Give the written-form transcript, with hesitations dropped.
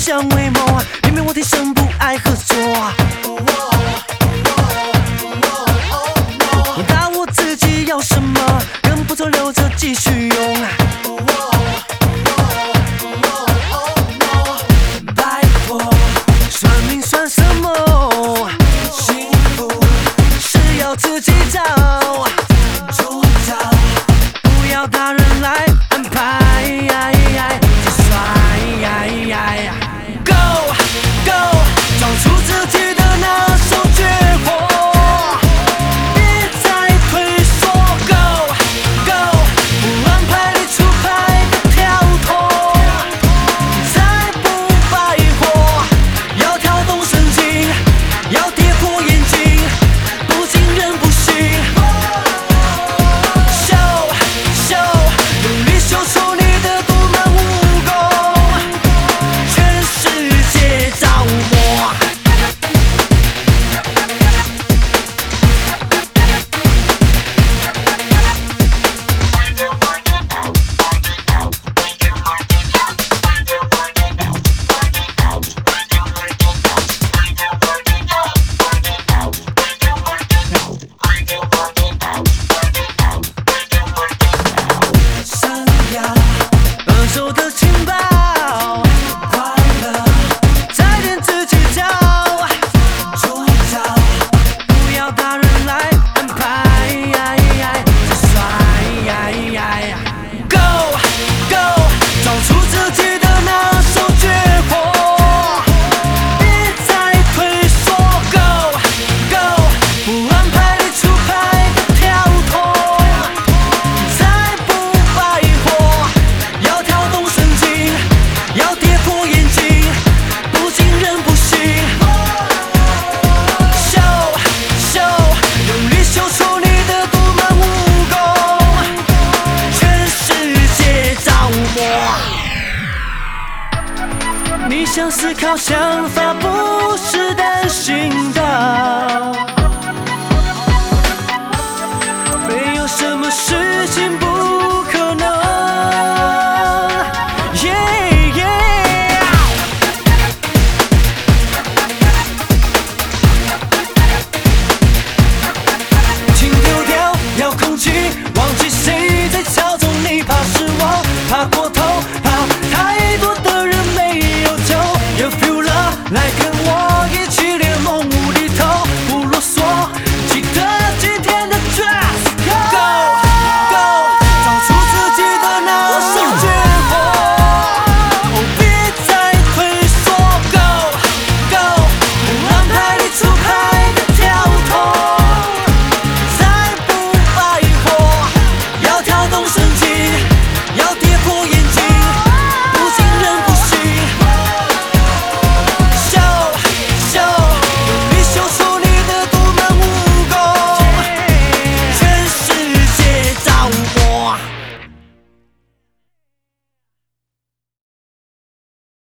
相为谋，偏偏我天生不爱合作。打我自己要什么，更不走留着继续用。拜托，算命算什么？幸福是要自己找，主找，不要他人来安排。Go Go， 找出自己的那首绝活，别再退缩。Go Go， 不安排你出牌的跳脱，才不白活。要跳动神经，要跌破眼镜，不惊人不行。秀秀，用力秀出你的独门武功，全世界着魔。想要二手的情报，快乐在练自己找，主找，不要他人来安排。Go Go， 找出自己的那首绝活，别再退缩。Go Go， 不安排你出牌的跳脱，才不白活。要跳动神经，要跌破眼镜，不惊人不行。秀秀，用力秀出你的独门武功，全世界着魔。你想思考想法，不是单行道。